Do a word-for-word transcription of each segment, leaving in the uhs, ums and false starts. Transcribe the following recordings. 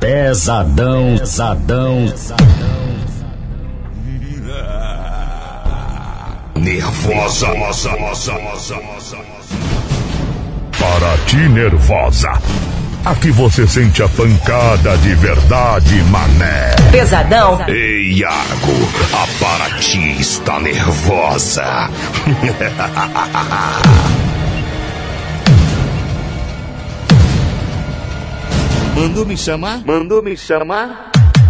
Pesadão, pesadão. Nervosa, nossa, nossa, nossa, nossa. Paraty Nervosa. Aqui você sente a pancada de verdade, mané. Pesadão. Ei, Iago, a Paraty está nervosa. Mandou me chamar? Mandou me chamar?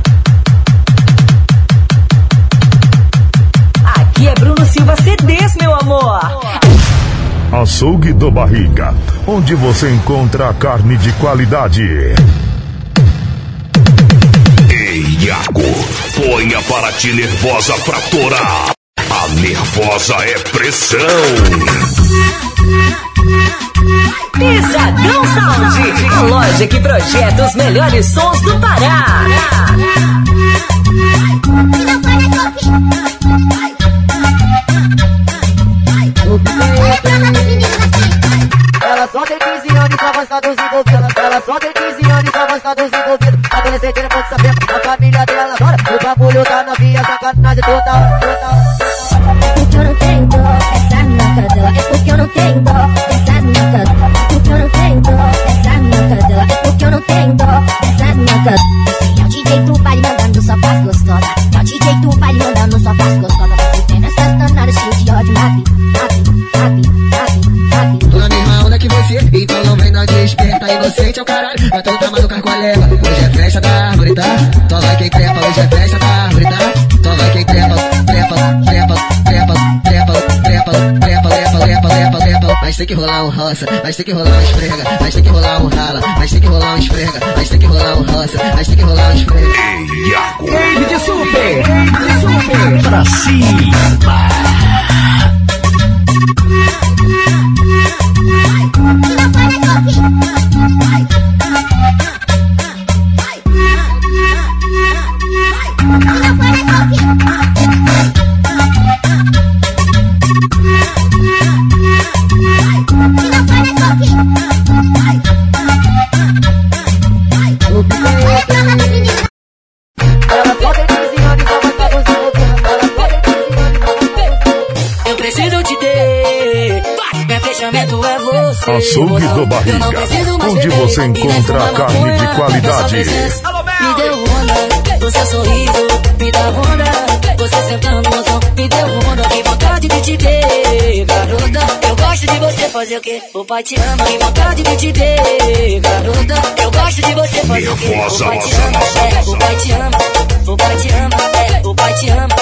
Aqui é Bruno Silva C Ds, meu amor. Açougue do Barriga, onde você encontra a carne de qualidade. Ei, Iago, põe a Paraty Nervosa pra torar. A Nervosa é pressão. Pesadão Sound, a loja que projeta os melhores sons do Pará. Ela só tem quinze anos e só gosta dos envolvidos. Ela só tem quinze anos e só gosta dos envolvidos. Adolescente não pode saber, a família dela adora. O bagulho da novinha, sacanagem toda hora, toda hora. É porque eu não tenho dó dessa minha cadela. É porque eu não tenho dó dessa minha cadela. É porque eu não tenho dó dessa minha cadela. É porque eu não tenho dó dessa minha cadela. É o D J do baile mandando só paz gostosa. É o D J do baile mandando só paz gostosa. Você tem nessas danadas cheio de ódio, rapi, rapi, rapi, rapi, rapi. Tô na mesma onda que você, então não vem na desperta. Inocente é o caralho, vai todo tamanho com a colega. Hoje é festa da árvore, tá? Então vai quem trepa, hoje é festa da árvore, tá? Então vai quem trepa, trepa, trepa, trepa, trepa, trepa, trepa, trepa, trepa, trepa, trepa. Mas tem que rolar um roça, mas tem que rolar um esfrega, mas tem que rolar um rala, mas tem que rolar um esfrega, mas tem que rolar um roça, mas tem que rolar um esfrega. Ei, Iago, Rave de Super, Rave de Super, pra cima. Eu preciso te ter. Meu fechamento é você. Açougue do Barriga, onde você encontra a carne de qualidade. Me deu onda do seu sorriso, me dá onda. Você sentando no som, me deu onda. Que vontade de te ter, garota. Eu gosto de você fazer o quê? O pai te ama. Que vontade de te ter, garota. Eu gosto de você fazer o quê? O pai te ama, é, o pai te ama. O pai te ama, é, o pai te ama.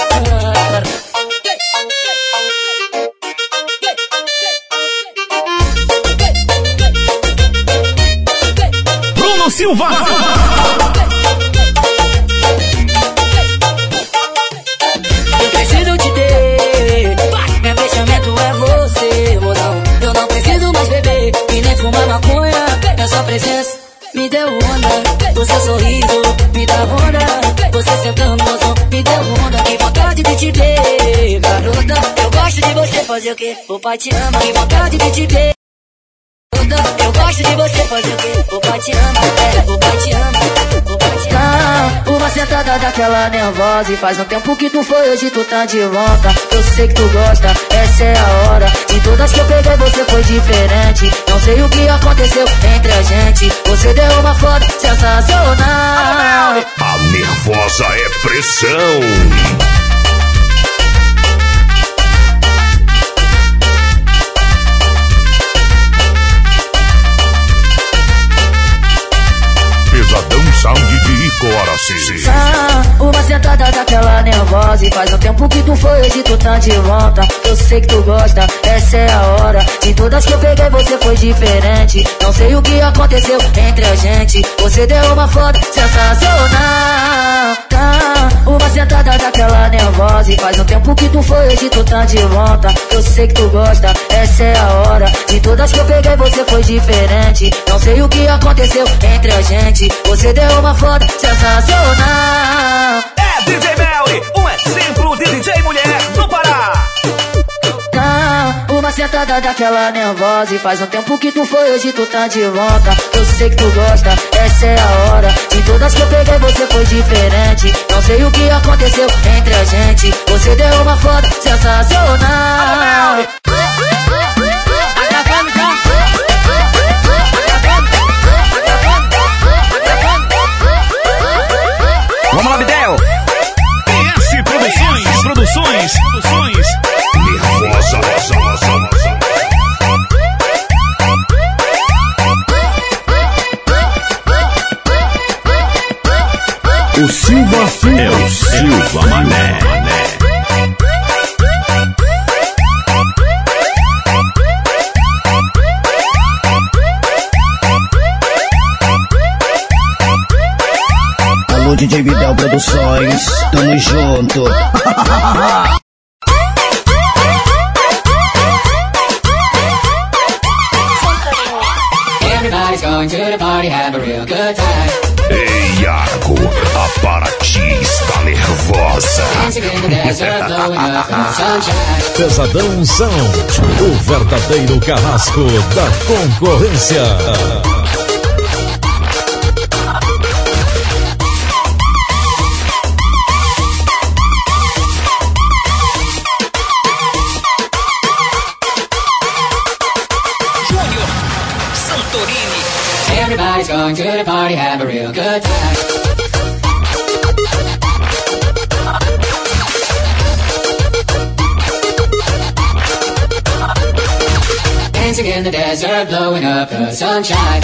Bruno Silva. Eu preciso te ter. Meu fechamento é você, mozão. Eu não preciso mais beber e nem fumar maconha. É sua presença me deu onda. O seu sorriso me dá onda. Você sentando no som me deu onda. Que vontade de te ter, garota. Eu gosto de você fazer o quê? O pai te ama. Que vontade de te ter. Eu gosto de você fazer o quê? O pai te ama, é, o pai te ama, o pai te ama. Ah, uma sentada daquela nervosa. E faz um tempo que tu foi, hoje tu tá de volta. Eu sei que tu gosta, essa é a hora. De todas que eu peguei você foi diferente. Não sei o que aconteceu entre a gente. Você deu uma foto sensacional. A Nervosa é pressão. Pesadão Sound de Icoraci. Ah, uma sentada daquela nervosa. E faz um tempo que tu foi, hoje tu tá de volta. Eu sei que tu gosta, essa é a hora. De todas que eu peguei você foi diferente. Não sei o que aconteceu entre a gente. Você deu uma foto sensacional. Ah, uma sentada daquela nervosa. E faz um tempo que tu foi, hoje tu tá de volta. Eu sei que tu gosta, essa é a hora. De todas que eu peguei você foi diferente. Não sei o que aconteceu entre a gente. Você deu uma foto sensacional. É D J Melly, um exemplo de D J mulher no Pará. Ah, uma uma sentada daquela nervosa. E faz um tempo que tu foi, hoje tu tá de volta. Eu sei que tu gosta, essa é a hora. Em todas que eu peguei você foi diferente. Não sei o que aconteceu entre a gente. Você deu uma foto sensacional. Vamos lá, Bidel! P S Produções, Produções, Produções. Nervosa, nossa, nossa, nossa. O Silva Silva É o Silva Mané. Alô, D J Bidel Produções, tamo junto. Everybody's going to the party, have a real good time. Ei, Iago, a Paraty está nervosa. Pesadão Sound, o verdadeiro carrasco da concorrência. Everybody's going to the party, have a real good time. Dancing in the desert, blowing up the sunshine.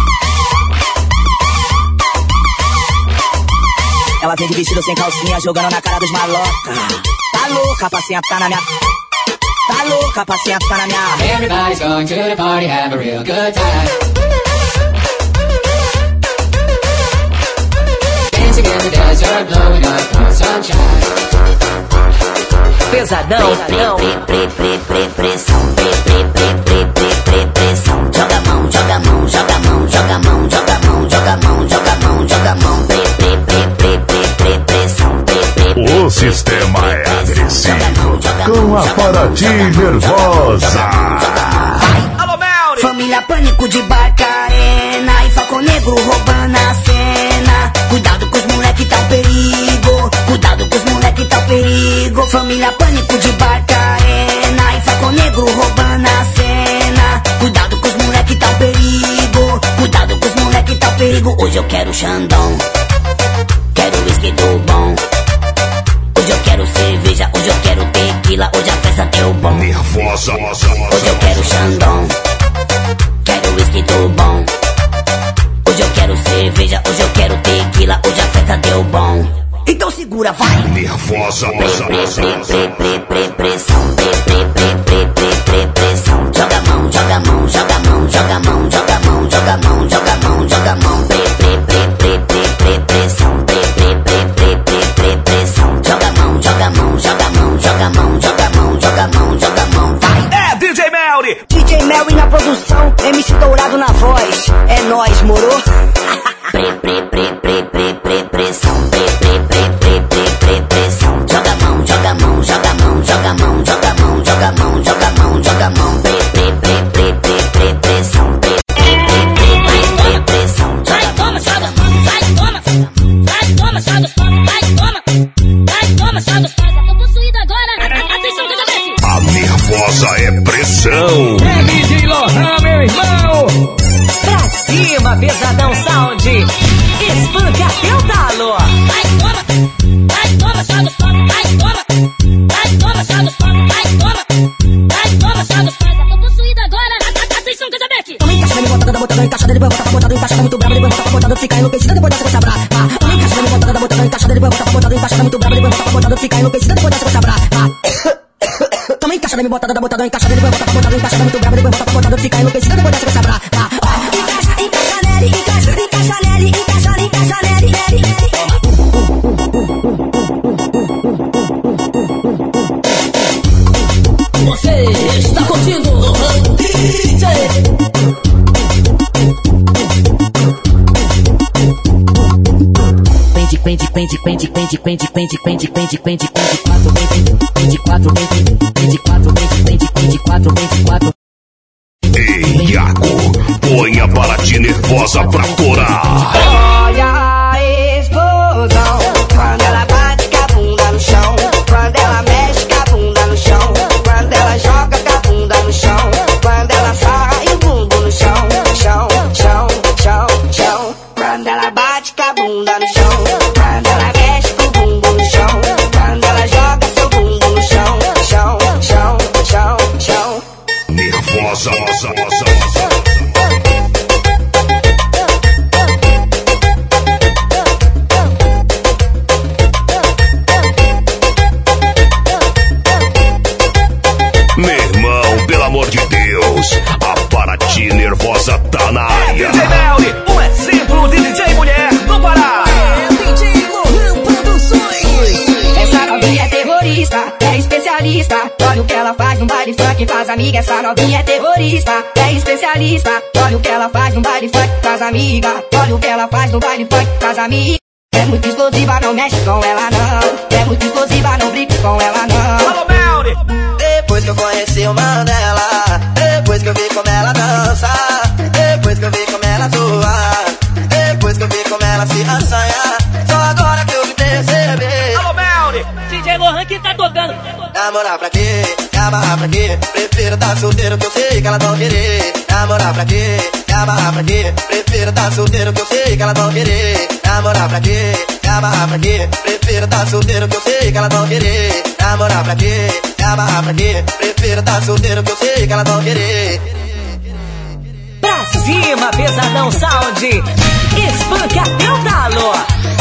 Ela vem de vestido sem calcinha, jogando na cara dos maloca. Tá louca pra sentar na minha... Tá louca pra sentar na minha... Everybody's going to the party, have a real good time. Blowing up the sunshine. Pesadão, pre, pre, pre, pre, pressão, pre, pre, pre, pre, pre, pre, pressão. Joga a mão, joga a mão, joga a mão, joga a mão, joga a mão, joga a mão, joga a mão, joga a mão, pre, pre, pre, pre, pre, pre, pressão, pre, pre, pre. O sistema é agressivo. Com a Paraty nervosa. Alô, Melri! Família Pânico de Barcarena e Falcão Negro roubando a cena. Cuidado com os moleque, tá um perigo. Cuidado com os moleque, tá um perigo. Família Pânico de Barcarena e Falcão Negro roubando a cena. Cuidado com os moleque, tá um perigo. Cuidado com os moleque, tá um perigo. Hoje eu quero Xandão, quero whisky do bom. Hoje eu quero cerveja, hoje eu quero tequila. Hoje a festa deu bom. Nervosa, nossa, nossa. Hoje eu quero Xandão, quero whisky do bom. Hoje eu quero cerveja, hoje eu quero tequila. Hoje a festa deu bom. Então segura, vai! Nervosa, Pre, nossa, pre, nossa, pre, nossa. pre, pre, pre, pressão. Pre, pre, pre, pre, pre, pre, pressão. Joga a mão, joga a mão, joga a mão, joga a mão, joga a mão, joga a mão, joga a mão, joga a mão. Pre, pre, pre, pre, pre, pre, pressão. Pre, pre, pre, pre, pre, pre, pressão. Joga a mão, joga a mão, joga a mão, joga a mão, joga a mão, joga a mão, joga a mão, vai! É D J Melry! D J Melry na produção, M C Dourado na voz. É nóis, moro? Pre, pre, pre, pre, pre, pre, pressão. Pre, pre, pre, pre, pre, pre, pressão. Joga a mão, joga a mão, joga a mão, joga a mão, joga a mão, joga a mão, joga a mão, joga a mão. Pre, pre, pre, pre, pre, pre, pressão. Pre, pre, pre, pre, pre, pre, pressão. Joga a mão, joga a mão. Vai, toma, vai, toma, só gostosa. Vai, toma, vai, toma, só gostosa. Tô possuída agora. Atenção, que eu desci. A nervosa é pressão. É D J Lohan, meu irmão. pra cima, Pesadão Sound. Espanca teu talo. Vai, toma, vai, toma, só gostosa. Vai, toma, vai, toma, só gostosa. Vai, toma, vai, toma, só gostosa. Tô possuída agora. Atenção, que eu desci. Toma encaixa nele, botando, botando, encaixa dele, bota pra botando, encaixa muito brabo, ele bota pra botando, fica enlouquecida depois dessa coisa brava. Toma encaixa nele, botando, botando, encaixa dele, bota pra botando, encaixa muito brabo, ele bota pra botando, fica enlouquecida depois dessa coisa brava. Toma encaixa nele, botando, botando, encaixa dele, bota pra botando, encaixa muito brabo, ele bota pra botando, fica enlouquecida depois dessa coisa brava. Encaixa, encaixa nele, encaixa, encaixa nele, encaixa, encaixa nele, nele. Você está curtindo o D J. Pende, pende, pende, pende, pende, pende, pende, pende, pende, pende, pende, quatro, pende, pende, quatro, pende, pende, quatro, pende, pende, vinte e quatro, vinte e quatro. Ei, Iago, ponha para ti nervosa pra torar. Olha a explosão, quando ela bate com a bunda no chão, quando ela mexe com a bunda no chão, quando ela joga com a bunda no chão, quando ela sarra e o bumbum no chão, chão, chão, chão, chão, quando ela bate com a bunda no chão, quando ela mexe com o bumbum no chão, quando ela joga seu bumbum no chão, chão, chão, chão, chão. Nervosa, moça, moça, moça. Meu irmão, pelo amor de Deus, a Paraty nervosa tá na área. D J Melly, um exemplo de D J mulher no Pará. É D J Lohan Produções. Essa novinha é terrorista, é especialista. Olha o que ela faz no baile funk, faz amiga. Essa novinha é terrorista, é especialista. Olha o que ela faz no baile funk, faz amiga. Olha o que ela faz no baile funk, faz amiga. É muito explosiva, não mexe com ela não. É muito explosiva, não brinca com ela não. Alô, Melly. Depois que eu conheci o mano dela, depois que eu vi como ela dança, depois que eu vi como ela zoa, depois que eu vi como ela se assanha, só agora que eu me percebi. Alô, Melly. D J Lohan que tá tocando. Namorar pra quê? Amarrar pra quê? Prefiro tá solteiro que eu sei que elas vão querer. Namorar pra quê? Amarrar pra quê? Prefiro tá solteiro que eu sei que elas vão querer. Namorar pra quê? Amarrar pra quê? Prefiro tá solteiro que eu sei que elas vão querer. Namorar pra quê? Amarrar pra quê? Prefiro tá solteiro que eu sei que elas vão querer. Pra cima, Pesadão Sound. Espanca até o talo.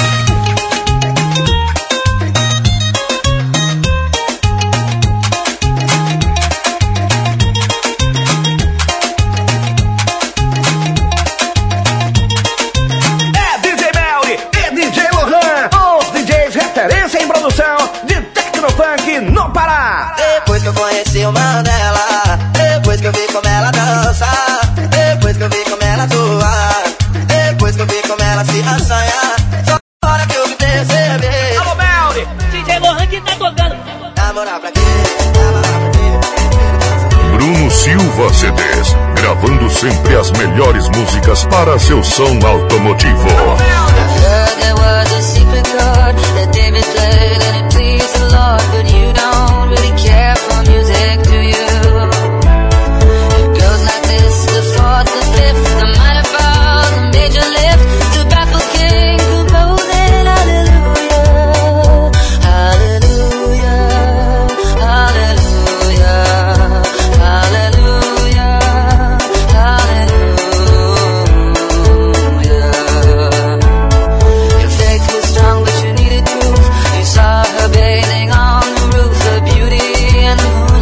Referência em produção de Tecnofunk no Pará. Depois que eu conheci o mano dela, depois que eu vi como ela dança, depois que eu vi como ela zoa, depois que eu vi como ela se assanha, só agora que eu me percebi. Alô, Melly. D J Lohan que tá tocando. Namorar pra quê? Namorar pra quê? Bruno Silva C Ds, gravando sempre as melhores músicas para seu som automotivo. There was a secret chord that David played and it pleased the Lord, but you don't really care for music, do you? It goes like this, the fourth, the fifth, the minor fall, the major lift, the baffled king composing hallelujah, hallelujah, hallelujah, hallelujah, hallelujah. Your faith was strong, but you needed proof. You saw her bathing on the roof, the beauty and the moonlight.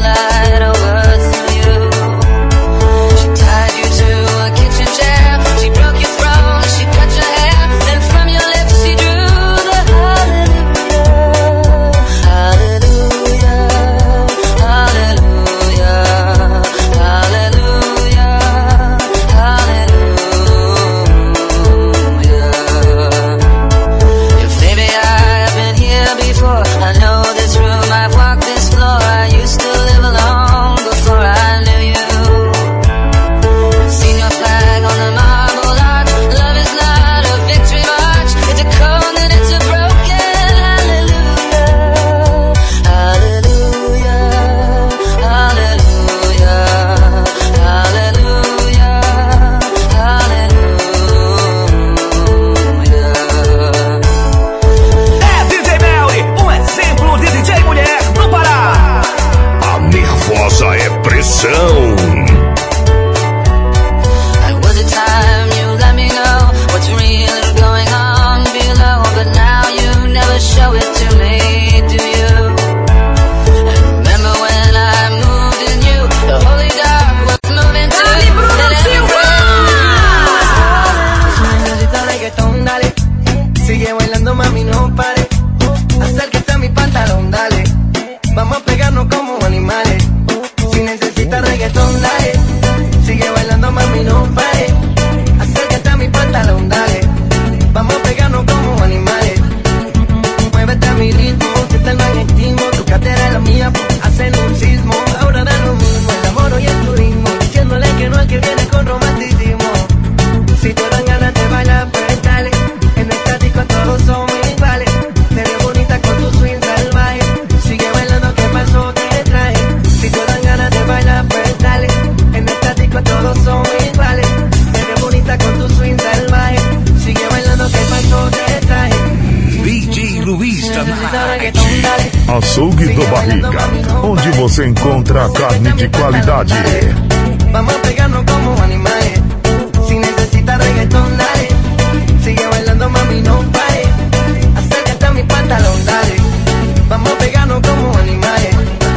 você encontra carne de qualidade. Vamos pegarnos como animales. Si necesitas reggaetón, dale. Sigue bailando, mami, no pare. Acércate a mi pantalón, dale. Vamos pegarnos como animales.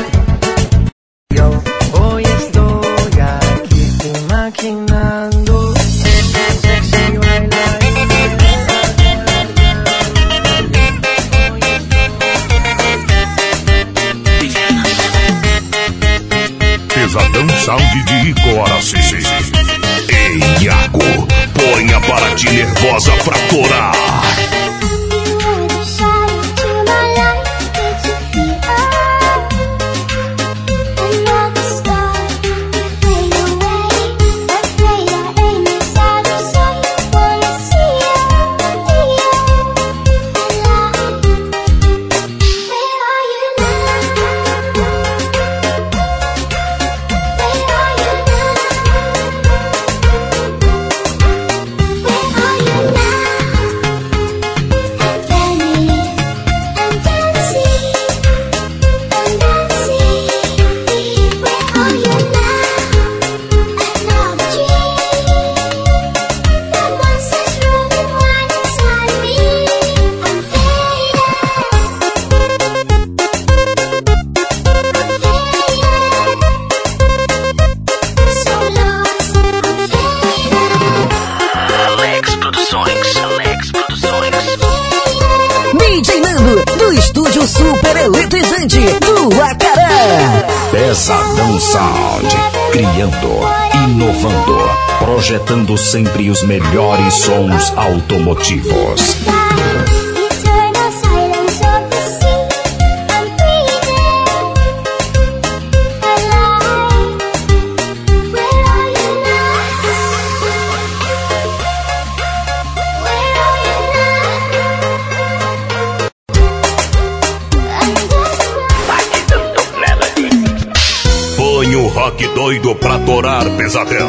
Yo hoy estoy aquí imaginando. Sexy bailar. Pesadão Sound de Icoaraci. Ei, Iago, ponha para ti nervosa pra torar. Pesadão Sound, criando, inovando, projetando sempre os melhores sons automotivos. Rock doido pra torar pesadão.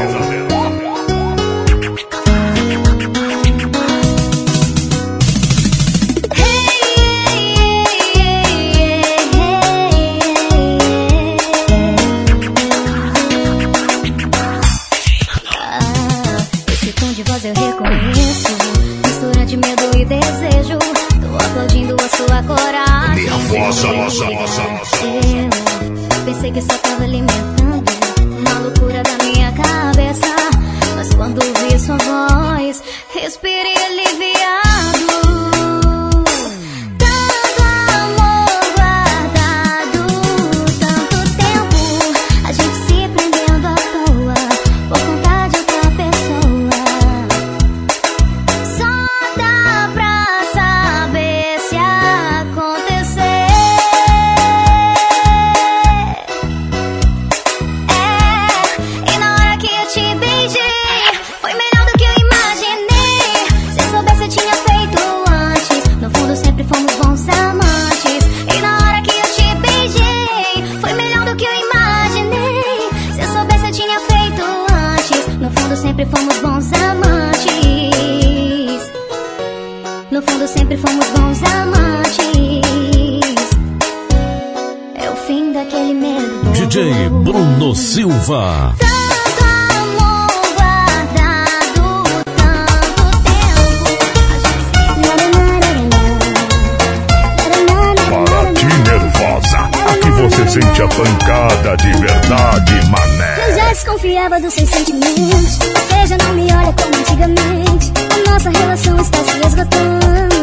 Esse tom de voz eu reconheço, mistura de medo e desejo. Tô aplaudindo a sua coragem. Nervosa, nossa, nossa, nossa. Eu pensei que só tava alimentando uma loucura da minha cabeça, mas quando ouvi sua voz, respirei aliviado. Tanto amor guardado, tanto tempo, a gente se prendendo à toa, por conta de outra pessoa. Só dá pra saber se acontecer. Sempre fomos bons amantes. No fundo sempre fomos bons amantes. É o fim daquele medo. D J Bruno Silva. Tanto amor guardado, tanto tempo. Para ti, nervosa, aqui você sente a pancada de verdade, mané. Eu já desconfiava dos seus sentimentos. Você já não me olha como antigamente. A nossa relação está se esgotando.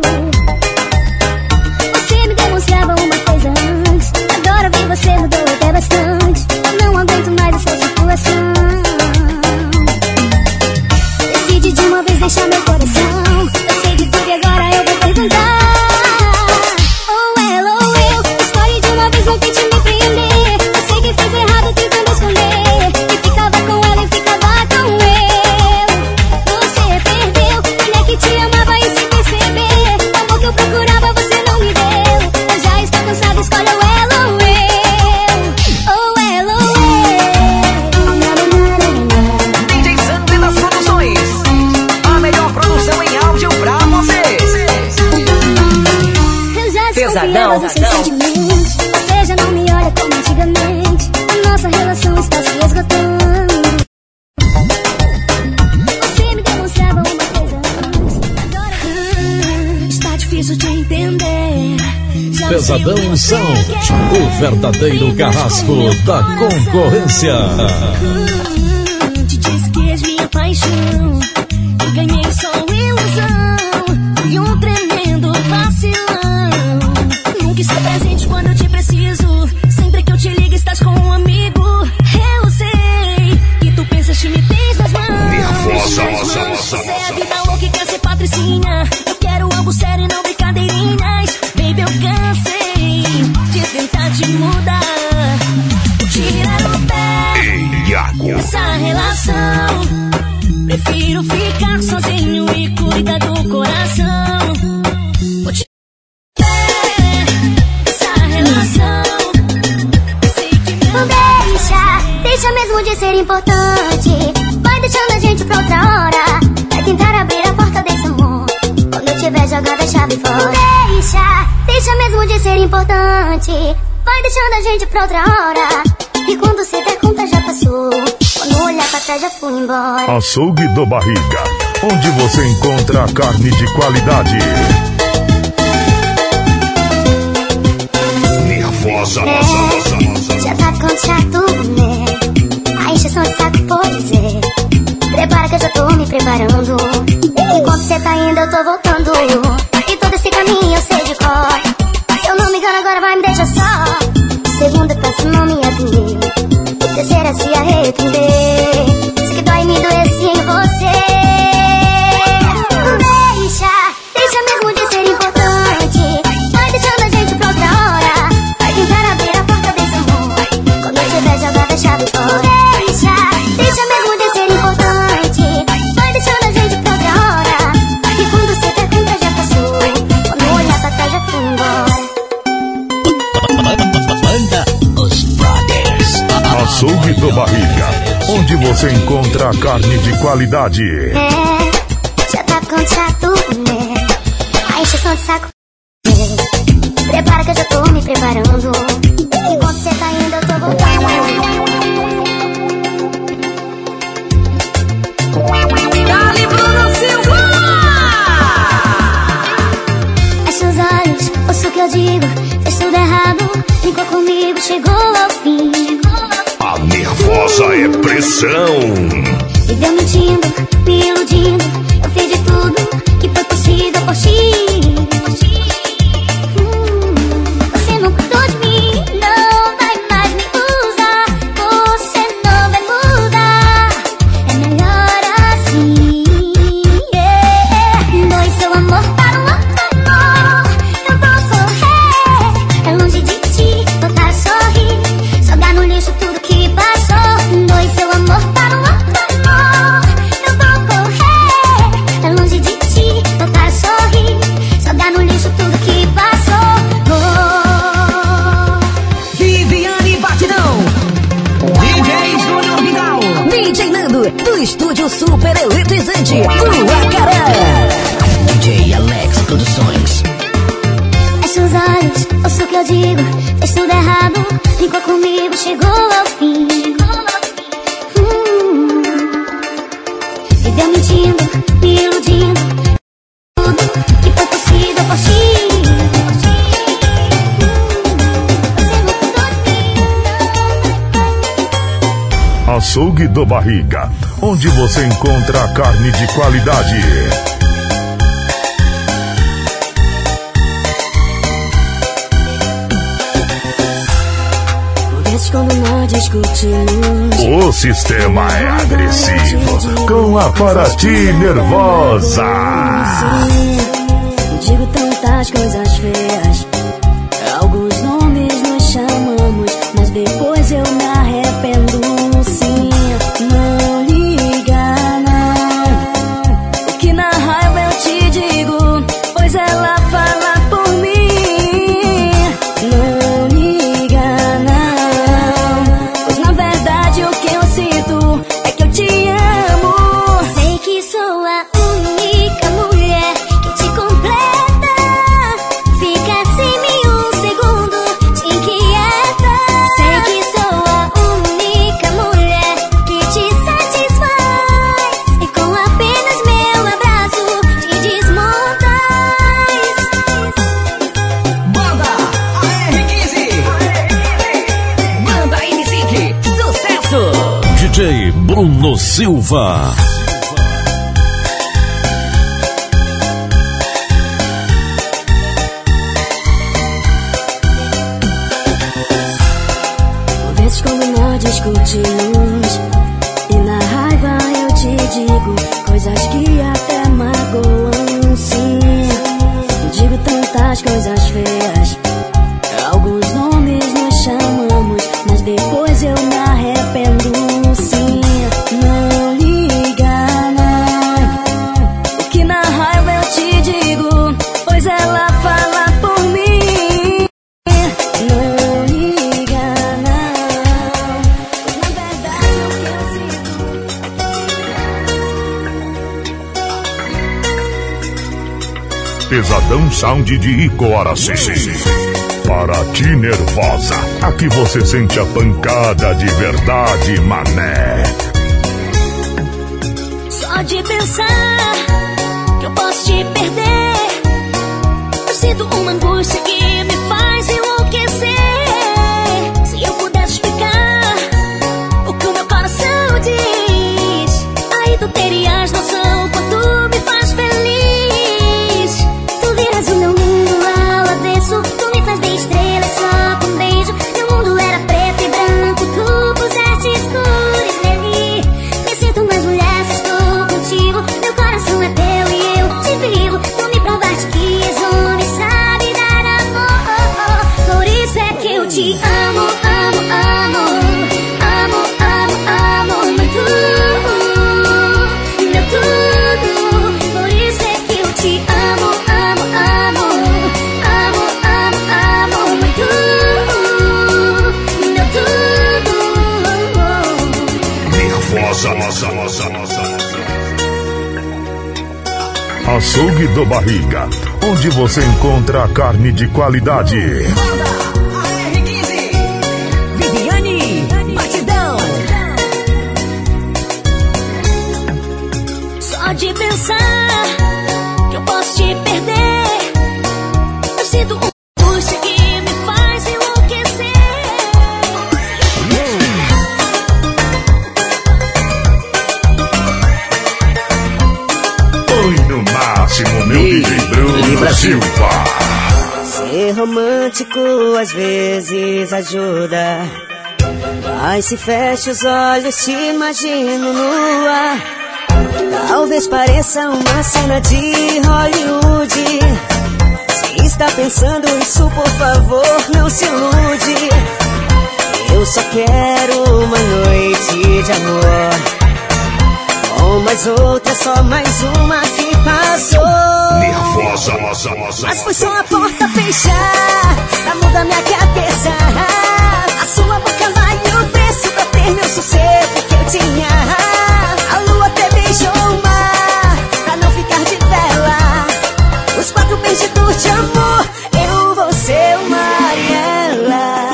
Você me demonstrava uma coisa antes, agora vi você mudou até bastante. Eu não aguento mais essa situação. Decide de uma vez deixar meu coração. Eu sei de tudo e agora eu vou perguntar. Ou ela ou eu, escolhe de uma vez, não tente me prender. Eu sei que fiz errado tentando esconder, e ficava com ela e ficava com Pesadão Sound, o verdadeiro carrasco da concorrência. Te disse que és minha paixão e ganhei só ilusão e um tremendo vacilão. Nunca estou presente quando eu te preciso. Sempre que eu te ligo estás com um amigo. Eu sei que tu pensas que me tens nas mãos. Nervosa, nossa, nossa, Você é a vida louca e quer ser patricinha. Eu quero algo sério e não brincadeirinhas. Baby, eu cansei de tentar te mudar. Tirar o pé Ei, Iago. dessa relação. Prefiro ficar sozinho e cuidar do coração. Vou te dessa relação. Sei que me Não deixa, deixa mesmo de ser importante. Vai deixando a gente pra outra hora. Vai tentar abrir a porta desse amor quando eu tiver jogado a chave fora. Não deixa, deixa mesmo de ser importante. Vai deixando a gente pra outra hora. E quando se der conta já passou. Quando olhar pra trás já fui embora. Açougue do Barriga, onde você encontra a carne de qualidade. Nervosa, nossa, nossa, nossa. Já tá ficando chato, né? A encheção de saco por dizer. Prepara que eu já tô me preparando. Enquanto cê tá indo eu tô voltando. E todo esse caminho eu sei de cor. Se eu não me engano agora vai me deixar só. Segunda passo não me atender. Terceira se arrepender. Sei que dói me doer sim em você. Deixa, deixa mesmo de ser importante. Vai deixando a gente pra outra hora. Vai tentar abrir a porta desse amor quando eu tiver jogado a chave fora. Deixa, deixa mesmo de ser importante. Vai deixando a gente pra outra hora. E quando você der conta já passou. Quando olhar pra trás já fui embora. Banda Os Brothers. Açougue do Barriga, onde você encontra a carne de qualidade. É, já tá ficando chato, né? A encheção de saco, né? Prepara que eu já tô me preparando. Enquanto cê tá indo eu tô voltando. Dali Bruno Silva! Fecha os olhos, ouço o que eu digo. Fez tudo errado, brincou comigo, chegou ao fim. A nervosa é pressão. Me deu mentindo, me iludindo. Eu fiz de tudo que foi possível por ti. Hum, você não cuidou de mim, não vai mais me usar. Você não vai mudar, é melhor assim. Yeah. Doe seu amor para um outro amor. Eu vou correr, é longe de ti, voltar a sorrir. Jogar no lixo tudo que passou. Doe seu amor para um outro amor. Eu vou correr, é longe de ti, voltar a sorrir. Jogar no lixo tudo que passou. Oh. Viviane Batidão, D J Júnior Vidal, D J Nando, do estúdio super eletrizante do Acará, D J Alex Produções. Fecha os olhos, ouço o que eu digo. Fez tudo errado, brincou comigo, chegou ao fim. Hum, me deu mentindo, me iludindo. Tudo que foi possível por ti. Açougue do Barriga, onde você encontra a carne de qualidade. Quando nós discutimos, O sistema é agressivo, com a Paraty nervosa. digo tantas coisas feias, alguns nomes nos chamamos, mas depois eu me arrependo sim. Não liga não, o que na raiva eu te digo, pois ela fala por mim. Não liga não, pois na verdade o que eu sinto é que eu te amo. Sei que sou a única mulher que te completa. Fica assim Bruno Silva. Por vezes quando nós discutimos e na raiva eu te digo coisas que até magoam, sim. Digo tantas coisas feias, alguns nomes nos chamamos, mas depois eu me arrependo, sim. Não liga não, o que na raiva eu te digo, pois ela fala por mim. Não liga não, pois na verdade o que eu sinto é que... Pesadão Sound de Icoaraci. Para ti nervosa, aqui você sente a pancada de verdade, mané. Só de pensar que eu posso te perder, eu sinto uma angústia que me faz enlouquecer. Se eu pudesse explicar o que o meu coração diz, aí tu terias noção quanto me faz feliz. Tu viras o meu mundo ao avesso, tu me faz de estrelas só com um beijo. Meu mundo era preto e branco, tu puseste cores nele. Me sinto mais mulher se estou contigo, meu coração é teu e eu te vivo. Tu me provaste que és homem, sabe dar amor. Por isso é que eu te amo, amo, amo. Amo, amo, amo, meu tudo, meu tudo. Por isso é que eu te amo, amo, amo. Amo, amo, amo, meu tudo, meu tudo. Nervosa, nossa, nossa, nossa. Açougue do Barriga, onde você encontra a carne de qualidade. Viviane, batidão. Só de pensar que eu posso te perder, eu sinto uma angústia que me faz enlouquecer. Põe no máximo, meu D J Bruno Silva. Ser romântico às vezes ajuda, mas se fecha os olhos te imagino nua. Talvez pareça uma cena de Hollywood. Se está pensando isso, por favor, não se ilude. Eu só quero uma noite de amor, com mais outra, só mais uma que passou. Nervosa, nossa, nossa. Mas foi só a porta fechar pra mudar minha cabeça. A sua boca vale o preço pra ter meu sossego que eu tinha. A lua até beijou o mar pra não ficar de vela. Os quatro perdidos de amor, eu vou ser o mar e ela.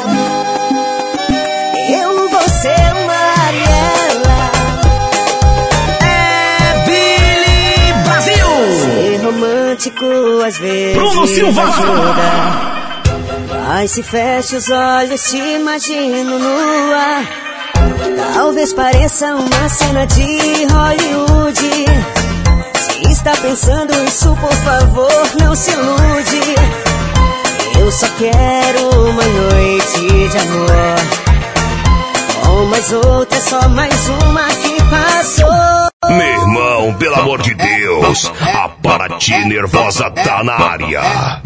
Eu vou ser o mar e ela. É Billy Brasil. Ser romântico às vezes Bruno Silva ajuda, mas se fecha os olhos te imagino nua. Talvez pareça uma cena de Hollywood. Se está pensando isso, por favor, não se ilude. Eu só quero uma noite de amor, com mais outra, só mais uma que passou. Meu irmão, pelo amor de Deus, a Paraty nervosa tá na área.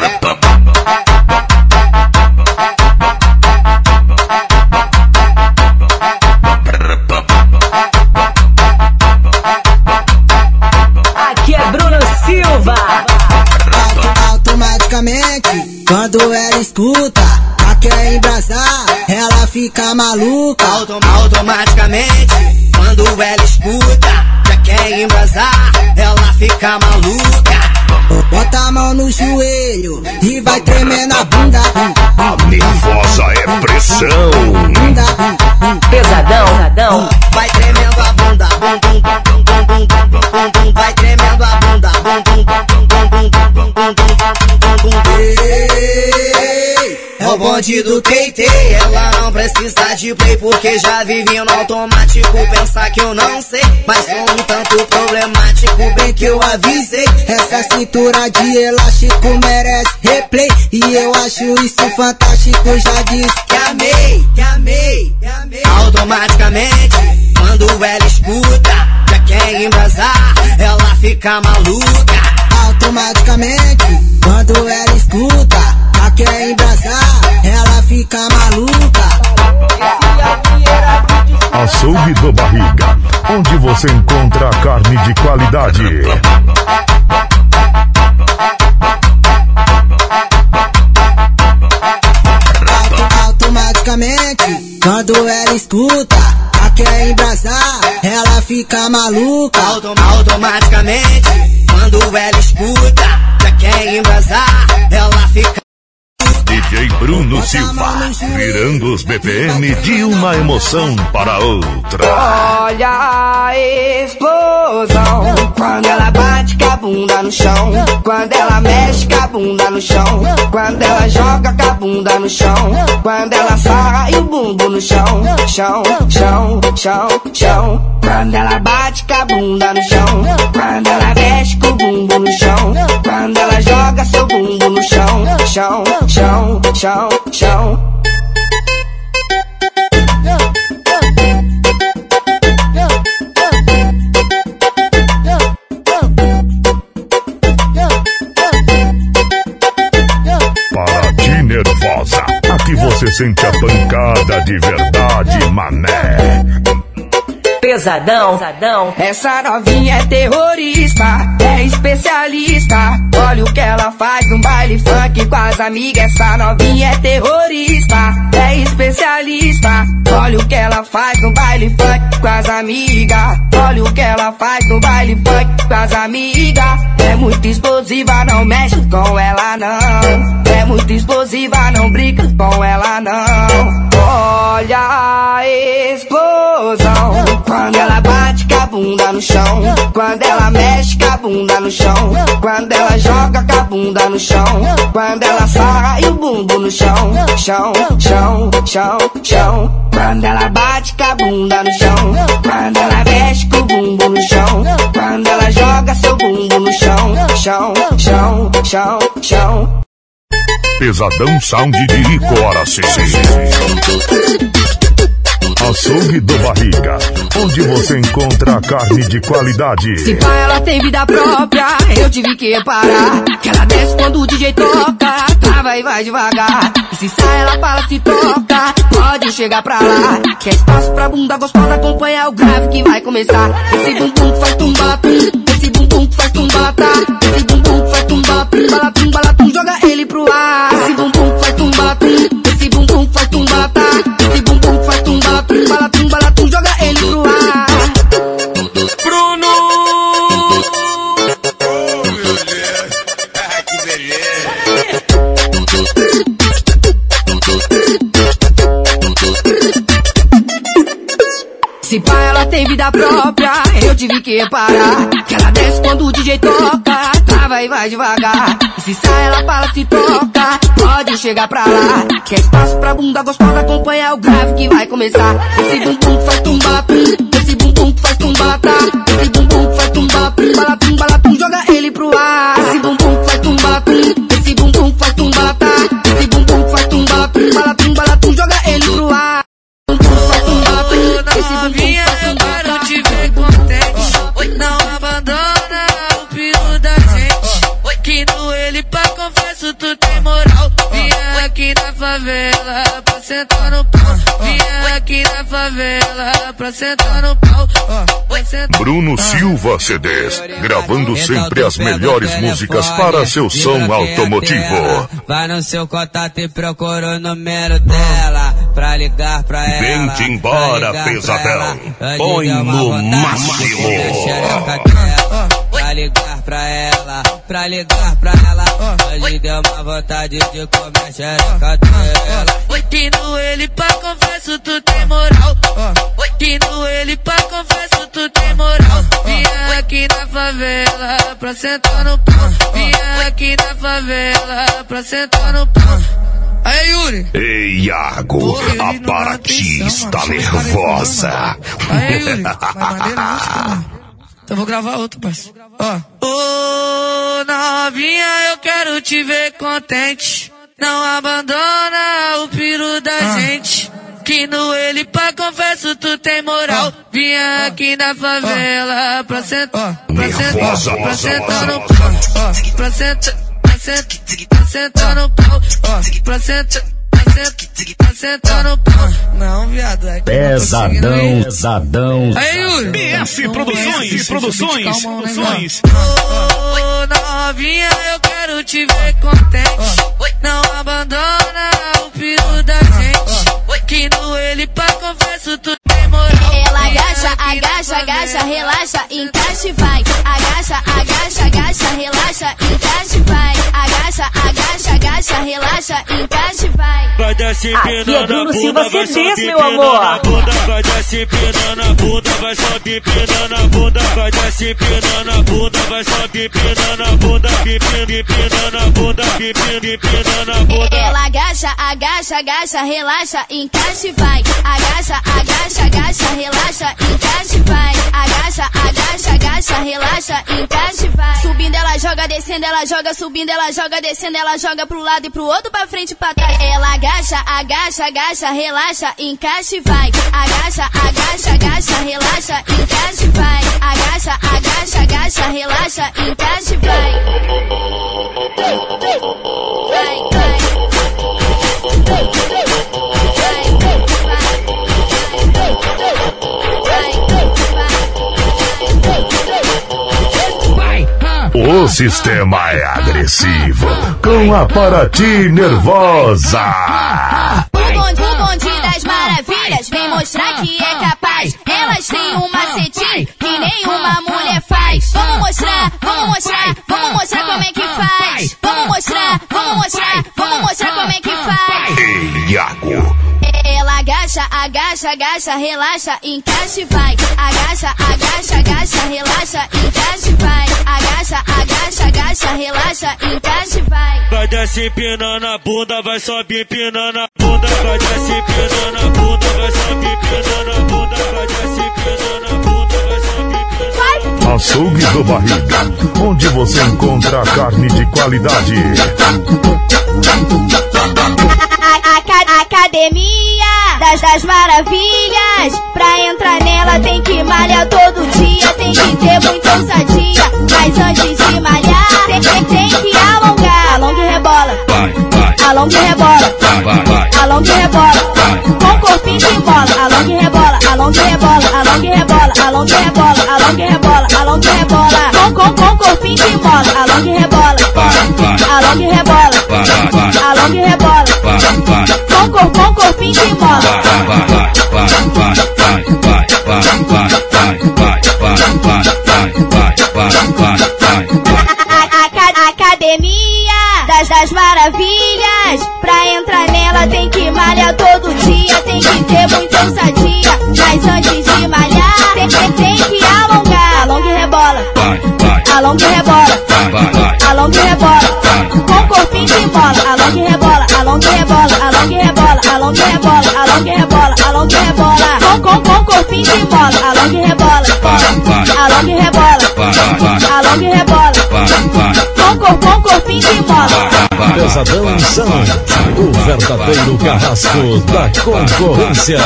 Aqui é Bruno Silva. Automaticamente, quando ela escuta, ela quer embrasar, ela fica maluca. Autom automaticamente, quando ela escuta, já quer embrasar, ela fica maluca. Bota a mão no joelho e vai tremendo a bunda. A nervosa é pressão. Pesadão, pesadão. Vai tremendo a bunda, bum, bum, bum, bum, bum, bum, bum. Vai tremendo a bunda, bum, bum, bum, bum, bum, bum, bum, bum, bum, bum. É o bonde do T T, ela não precisa de play porque já vivi no automático. Pensar que eu não sei, mas sou um tanto problemático. Bem que eu avisei, essa cintura de elástico merece replay. E eu acho isso fantástico, já disse que amei, que amei, que amei. Automaticamente, quando ela escuta, já quer embrasar, ela fica maluca. Automaticamente, quando ela escuta, já quer embrasar, ela fica maluca. Açougue do Barriga, onde você encontra a carne de qualidade. Automaticamente, quando ela escuta, já quer embrasar, ela fica maluca. Autom automaticamente, quando ela escuta, já quer embrasar, ela fica. D J Bruno Silva, virando os B P M de uma emoção para outra. Olha a explosão, quando ela bate com a bunda no chão, quando ela mexe com a bunda no chão, quando ela joga com a bunda no chão, quando ela sarra e o bumbum no chão, chão, chão, chão, chão. Quando ela bate com a bunda no chão, quando ela mexe com o bumbum no chão, quando ela joga seu bumbum no chão, chão, chão, chão, chão. Para ti, nervosa, aqui você sente a pancada de verdade, mané. Pesadão, pesadão. Essa novinha é terrorista, é especialista. Olha o que ela faz no baile funk com as amigas. Essa novinha é terrorista, é especialista. Olha o que ela faz no baile funk com as amigas. Olha o que ela faz no baile funk com as amigas. É muito explosiva, não mexe com ela não. É muito explosiva, não brinca com ela não. Olha a explosão, quando ela bate com a bunda no chão, quando ela mexe com a bunda no chão, quando ela joga com a bunda no chão, quando ela sarra e o bumbum no chão, chão, chão, chão, chão. Quando ela bate com a bunda no chão, quando ela mexe com o bumbum no chão, quando ela joga seu bumbum no chão, chão, chão, chão, chão. Pesadão Sound de Icoaraci. Açougue do Barriga, onde você encontra a carne de qualidade. Se pá, ela tem vida própria, eu tive que reparar que ela desce quando o D J toca, trava e vai devagar. E se sai, ela fala, se toca, pode chegar pra lá. Quer espaço pra bunda gostosa, acompanha o grave que vai começar. Esse bumbum faz tum-balatum, esse bumbum faz tum-balatá, esse bumbum faz tum-balatum, balatum, balatum, joga ele pro ar. Esse bumbum faz tum-balatum, esse bumbum faz tum-balatá, esse bumbum faz tum-balatum, balatum, balatum, joga ele pro ar. Bruno! Oh, meu Deus! Ah, que beleza! Se pá, ela tem vida própria, eu tive que reparar que ela desce quando o D J toca, trava e vai devagar. E se sai, ela fala, se toca, pode chegar pra lá. Quer espaço pra bunda gostosa, acompanha o grave que vai começar. Esse bumbum faz tum-balatum, esse bumbum faz tum-balatá, esse bumbum faz tum-balatum, balatum, balatum, joga ele pro ar. Esse bumbum faz tum-balatum, esse bumbum faz tum-balatá, esse bumbum faz tum-balatum, balatum, balatum, joga ele pro ar. Esse novinha, eu quero te ver contente. Não abandona o pino da gente. Que no ele pra confesso tu tem moral. Vinha aqui na favela pra sentar no pau. Vinha aqui na favela pra sentar no pau. Bruno Silva C Ds, gravando sempre as melhores músicas para seu som automotivo. Vai no seu contato e procura o número dela pra ligar pra ela. Vem-te embora, pesadão. Põe no máximo. Pra ligar pra ela, pra ligar pra ela. Hoje deu uma vontade de comer xereca dela. Oi, que no ele pra confesso tu tem moral. Oi, que no ele pra confesso tu tem moral. Vinha aqui na favela pra sentar no pau. Vinha aqui na favela pra sentar no pau. Aí, Yuri. Ei, Iago, a Paraty está nervosa. Aí, Yuri. Mas maneiro música, né? Então vou gravar outro, parceiro. Ó. Ô, novinha, eu quero te ver contente. Não abandona o piru da ah. gente. Que no ele pra confesso tu tem moral. Oh. Vinha oh. aqui na favela oh. pra sentar, oh. pra sentar, pra sentar no pau, oh. pra sentar, pra sentar, pra sentar no pau, oh. pra sentar, pra sentar, pra sentar no pau. Não, viado, é que pesadão, pesadão. Aí, Yuri. B S Produções, Produções, Produções. Ô, novinha, eu quero te ver contente. Não abandona o piru da gente. Que no ele pra confesso tu tem moral. Ela agacha, agacha, agacha, relaxa, encaixa e vai. Agacha, agacha, agacha, relaxa, encaixa e vai. Agacha, agacha, agacha, relaxa, encaixa e vai. Vai descer empinando a bunda, vai subir meu amor. Bunda, vai descer empinando a bunda, vai subir empinando a bunda. Vai descer empinando a bunda, vai subir empinando a bunda. Empinando a bunda, empinando a bunda. Ela agacha, agacha, agacha, relaxa, encaixa e vai. Agacha, agacha, agacha, relaxa, encaixa e vai. Agacha, agacha, agacha, relaxa, encaixa e vai. Subindo ela joga, descendo ela joga, subindo ela joga, descendo ela joga pro lado e pro outro, pra frente e pra trás. Ela agacha, agacha, agacha, relaxa, encaixa e vai. Agacha, agacha, agacha, relaxa, encaixa e vai. Agacha, agacha, agacha, relaxa, encaixa e vai. Vai, vai. O sistema é agressivo, com a Paraty nervosa. O bonde, o bonde das maravilhas vem mostrar que é capaz. Elas têm um macete que nenhuma mulher faz. Vamos mostrar, vamos mostrar, vamos mostrar como é que faz. Vamos mostrar, vamos mostrar, vamos mostrar como é que faz. Ei, Iago. Ela agacha, agacha, agacha, relaxa, encaixa e vai. Agacha, agacha, agacha, relaxa, encaixa e vai. Agacha, agacha, agacha, relaxa, encaixa e vai. Vai descer empinando a bunda, vai subir empinando a bunda. Vai descer empinando a bunda, vai subir empinando a bunda. Vai descer empinando a bunda, vai subir empinando a bunda. Açougue do Barriga, onde você encontra carne de qualidade. Academia das, das maravilhas. Pra entrar nela tem que malhar todo dia. Tem que ter muita ousadia. Mas antes de malhar tem, tem, tem que alongar. Alonga e rebola. Alonga e rebola. Alonga e rebola. Com corpinho de bola. Alonga e rebola. Alonga e rebola. Alonga e rebola. Alonga e rebola. Alonga e rebola. Alonga e rebola. Com, com, com corpinho de bola. Alonga e rebola. Alonga e rebola. Alonga e rebola. Com cor, com corpinho de bola. Academia das, das maravilhas. Pra entrar nela tem que malhar todo dia. Tem que ter muita ousadia. Mas antes de malhar tem, tem, tem que alongar. Alonga e rebola. Alonga e rebola. Alonga e rebola. Com corpinho de bola. Alonga e rebola. Alonga e rebola. Alonga e rebola. Alonga e rebola. Alonga e rebola. Alonga e rebola. Com, com, com corpinho de bola. Alonga e rebola. Alonga e rebola. Alonga e rebola. Com cor, com corpinho de bola. Pesadão Sound, o verdadeiro carrasco da concorrência.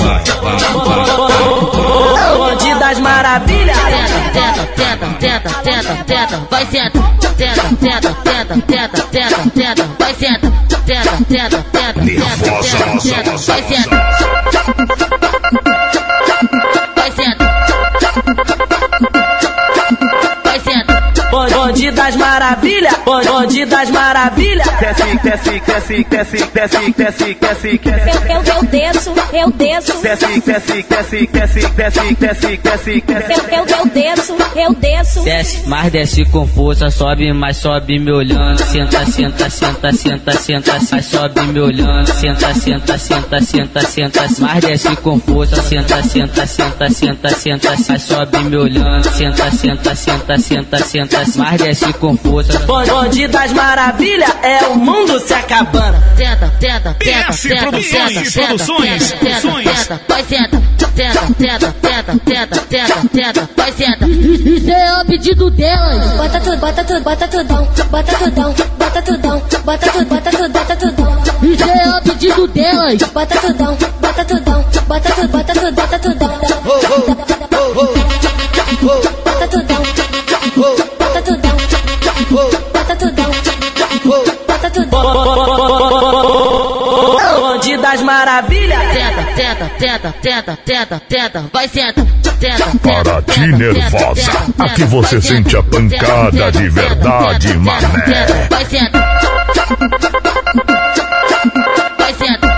Bonde das maravilhas. Tenta, tenta, tenta, tenta, tenta, vai senta. Tenta, tenta, tenta, tenta, tenta, tenta, vai senta. Tenta, tenta, tenta, nervosa, tenta, tenta, vai senta. Vai senta. Vai senta. Bonde das maravilhas, bonde das maravilhas. Desce, desce, desce, desce, desce, desce, desce, desce. Eu, eu, eu desço, eu desço. Desce, desce, desce, desce, desce, desce, desce, desce. Eu, eu, eu desço, eu desço. Desce, mas desce com força, sobe, mas sobe me olhando. Senta, senta, senta, senta, senta, mas sobe me olhando. Senta, senta, senta, senta, senta, mas desce com força. Senta, senta, senta, senta, senta, mas sobe me olhando. Senta, senta, senta, senta, senta, mas desce desce com força. Bonde das maravilhas é o mundo se acabando. Tenta, tenta, tenta, S tenta, Produções, tenta, Produções, tenta, Produções. tenta, vai tenta, tenta, tenta, tenta, tenta, tenta, tenta, vai tenta. Isso é o pedido dela. Bota tudo, bota tudo, bota tudão, bota tudão, bota tudão, bota tudo, bota tudo, bota tudão. Isso é o pedido dela. Bota tudão, bota tudão, bota tudo, bota tudo, bota tudão. Bota tudão, bota tudão, bota tudão, bota tudão. Bonde das maravilhas. Tenta, tenta, tenta, tenta, tenta, tenta, vai tenta, tenta. Para ti nervosa, aqui você sente a pancada de verdade, mané. Vai tenta. Vai tenta.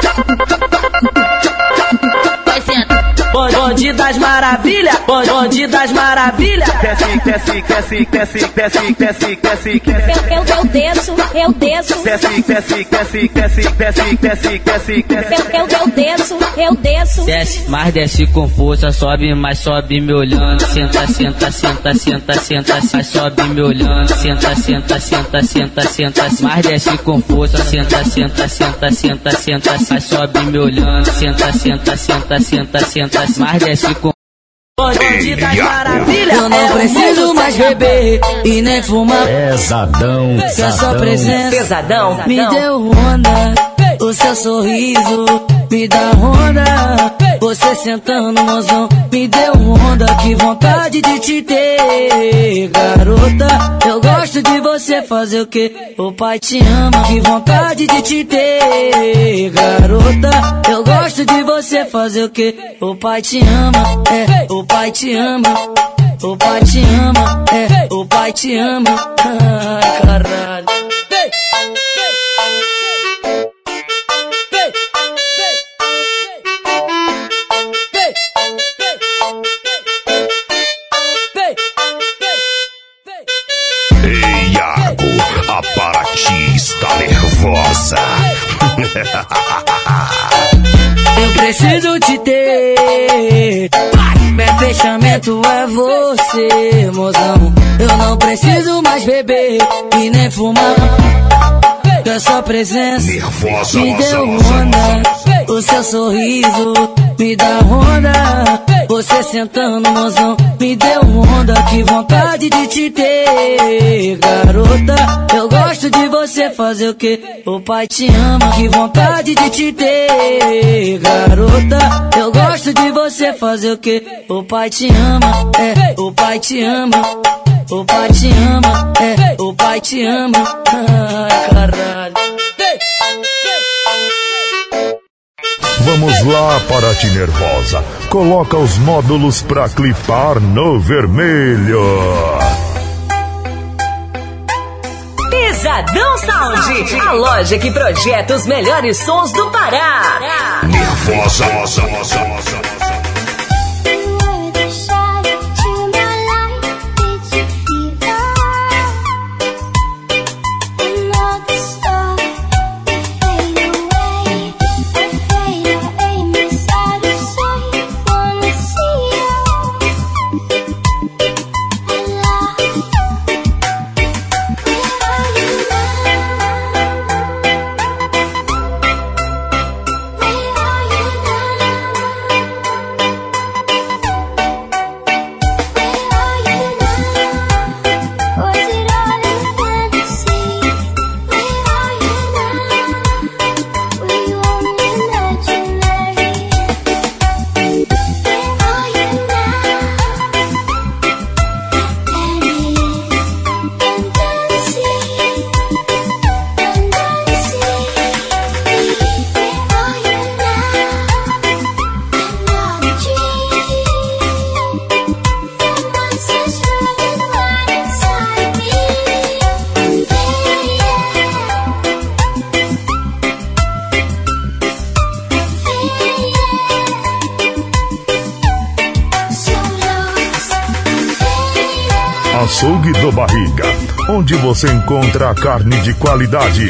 Vai tenta. Bonde das maravilhas, bonde das maravilhas. Desce, desce, desce, desce, desce, desce, desce, desce. Eu, eu desço, eu desço. Desce, desce, desce, desce, desce, desce, desce, desce. Eu, eu desço, eu desço. Desce, mas desce com força, sobe, mas sobe me olhando. Senta, senta, senta, senta, senta, mas sobe me olhando. Senta, senta, senta, senta, senta, mas desce com força. Senta, senta, senta, senta, senta, mas sobe me olhando. Senta, senta, senta, senta, senta, mas desce com Bonde das maravilhas. Eu não preciso mais beber e nem fumar. Pesadão, Que a sua presença Pesadão. me deu onda. O seu sorriso me dá onda. Você sentando, mozão, me deu onda. Que vontade de te ter, garota. Eu gosto de você fazer o que? O pai te ama. Que vontade de te ter, garota. Eu gosto de você fazer o que? O pai te ama, é, o pai te ama. O pai te ama, é, o pai te ama. Ai, caralho. Ei, Iago, a Paraty está nervosa. Eu preciso te ter. Meu fechamento é você, mozão. Eu não preciso mais beber e nem fumar. Que a sua presença Nervosa, me moça, deu moça, onda. O seu sorriso me dá onda. Você sentando, mozão, me deu onda. Que vontade de te ter, garota. Eu gosto de você fazer o que? O pai te ama. Que vontade de te ter, garota. Eu gosto de você fazer o que? O pai te ama, é, o pai te ama. O pai te ama, é, o pai te ama. Ai, caralho. Vamos lá, Paraty nervosa. Coloca os módulos pra clipar no vermelho. Pesadão Sound, a loja que projeta os melhores sons do Pará. Nervosa, moça, moça, moça. Açougue do Barriga, onde você encontra a carne de qualidade.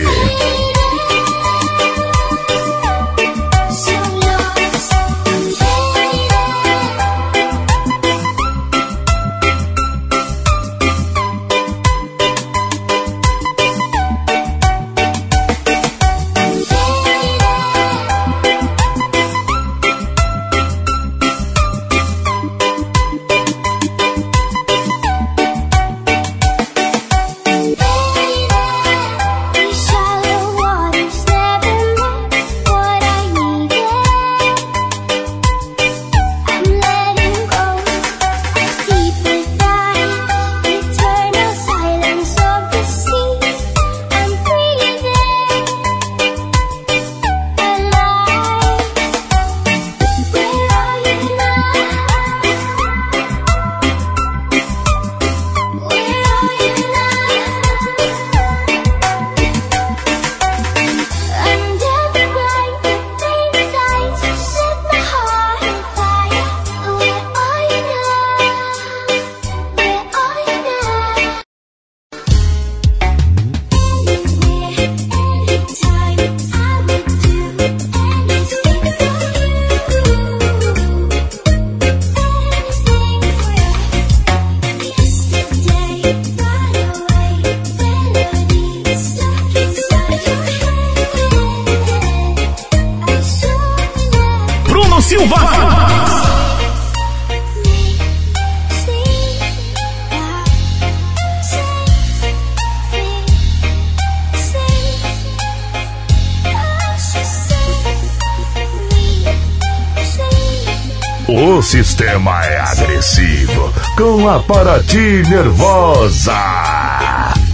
sistema é agressivo com a Paraty Nervosa.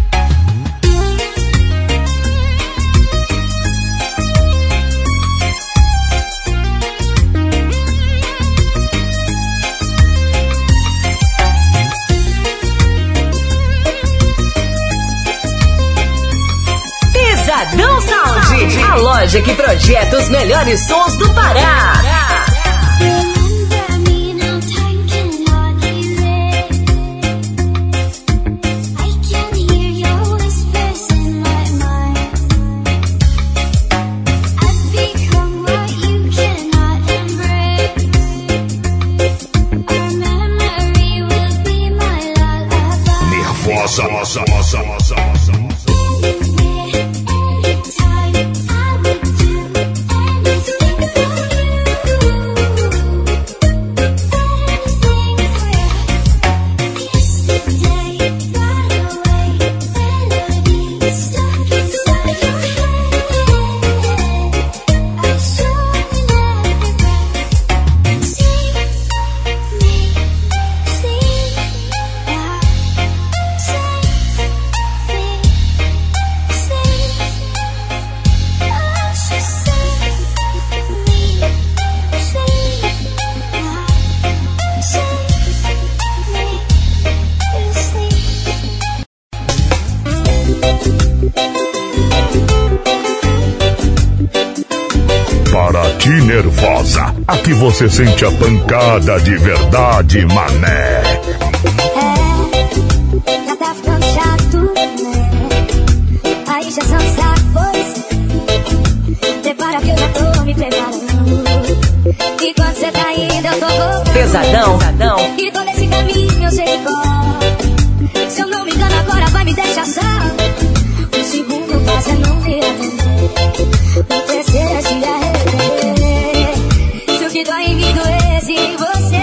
Pesadão Sound, a loja que projeta os melhores sons do Pará. Nervosa, nossa, nossa, nossa, nossa. Paraty Nervosa, aqui você sente a pancada de verdade, mané. É, já tá ficando chato, né? Aí já são sapos. Prepara que eu já tô me preparando. E quando você tá indo eu tô voltando. Pesadão, pesadão. E todo esse caminho eu sei de cor. Se eu não me engano agora vai me deixar só. O segundo passo é não me atender. O terceiro é se arrepender. Se o que dói em mim doesse em você.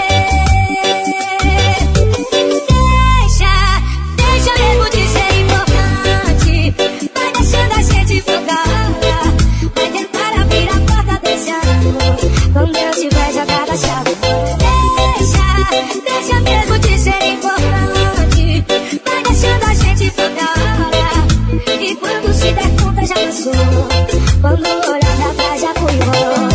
Deixa, deixa mesmo de ser importante. Vai deixando a gente focar. Vai tentar abrir a porta desse amor quando eu tiver jogado a chave. Deixa, deixa mesmo de ser importante. Vai deixando a gente focar. E quando se der conta já passou. Quando olhar pra trás já fui embora.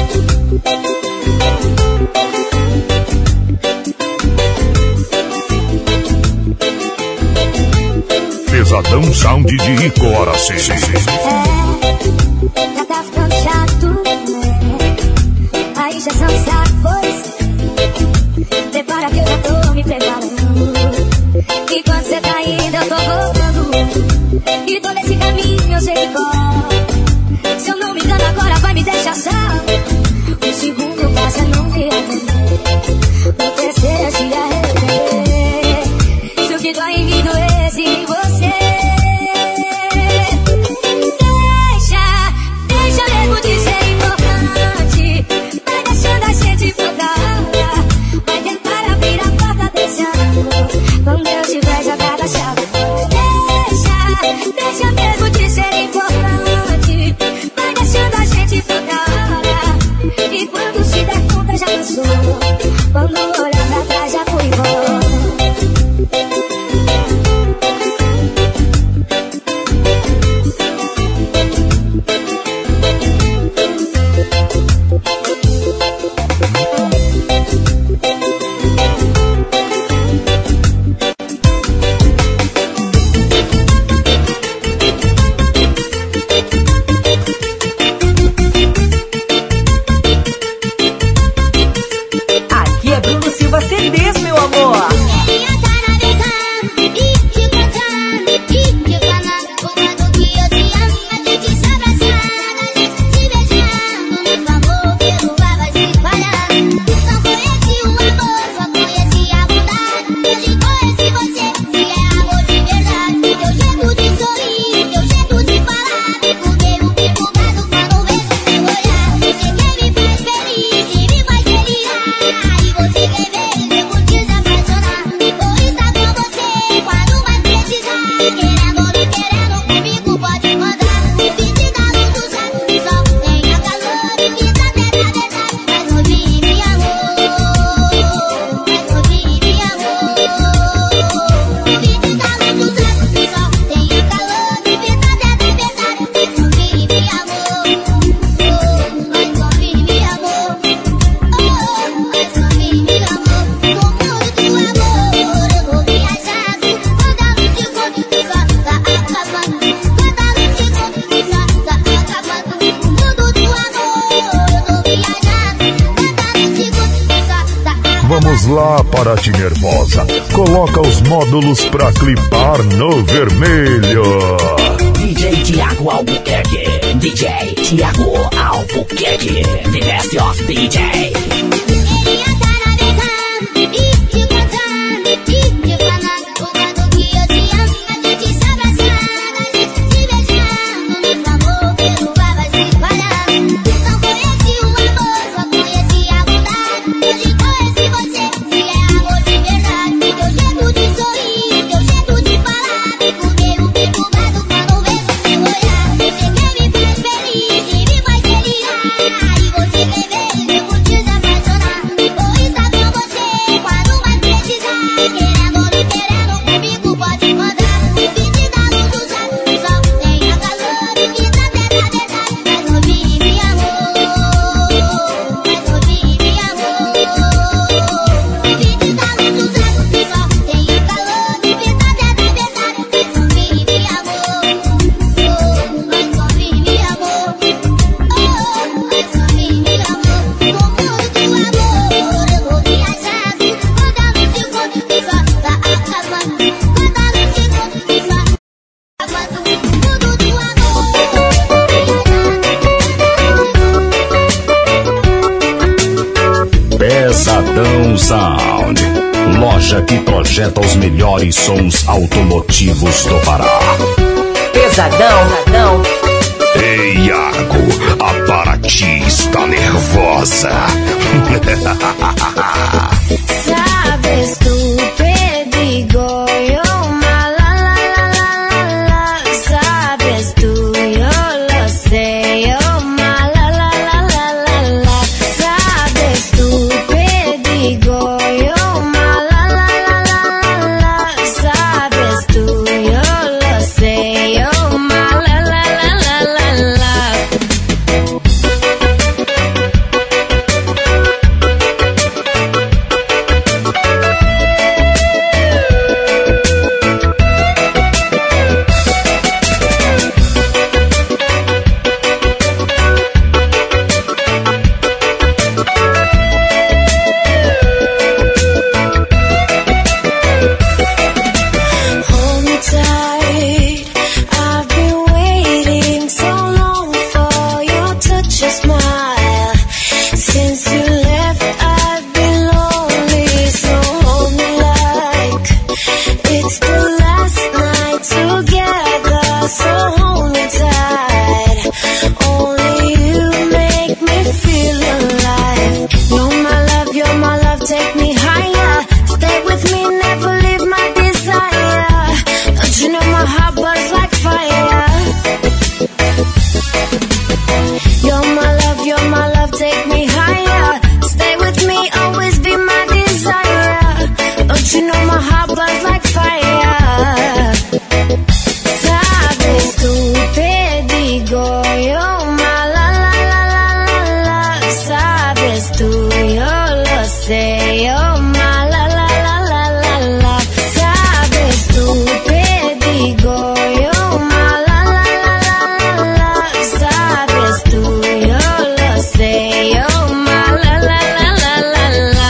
Pesadão Sound de Icora, sim. É, já tá ficando chato, né? Aí já são sapos. Prepara que eu já tô me preparando. E quando você tá indo eu tô voltando. E todo esse caminho eu sei de cor. Se eu não me engano agora vai me deixar só. O segundo passo é não me atender. O terceiro é se arrepender. Se o que dói em mim doesse em você. Deixa, deixa mesmo de ser importante. Vai deixando a gente focar. Vai tentar abrir a porta desse amor quando eu tiver jogado a chave. Deixa, deixa mesmo de ser importante. Vai deixando a gente focar. E quando se der conta já passou. Quando olhar pra trás já fui embora. Paraty Nervosa coloca os módulos pra clipar no vermelho. D J Tiago Albuquerque, D J Tiago Albuquerque, the best of D J. Pesadão Sound, loja que projeta os melhores sons automotivos do Pará. Pesadão, pesadão. Ei, Iago, a Paraty está nervosa. Sabes tu pedigoyo, malalalala. Sabes tu, yo lo sé, yo malalalala. Sabes tu pedigoyo, malalalala. Sabes tu, yo lo sé, yo malalalala. Hold me tight, I've been waiting so long for your touch, your smile. Since you left, I've been lonely, so hold me like it's the last night together, so hold me tight. Only you make me feel alive. You're my love, you're my love, take me higher. Stay with me, never leave my desire. Don't you know my heart burns like fire? You're my love, you're my love, take me higher. Stay with me, always be my desire. Don't you know my heart burns like fire? Sabes tu pedigoyo, malalalala. Sabes tu, yo lo sé, yo malalalala. Sabes tu pedigoyo, malalalala. Sabes tu, yo lo sé, yo malalalala.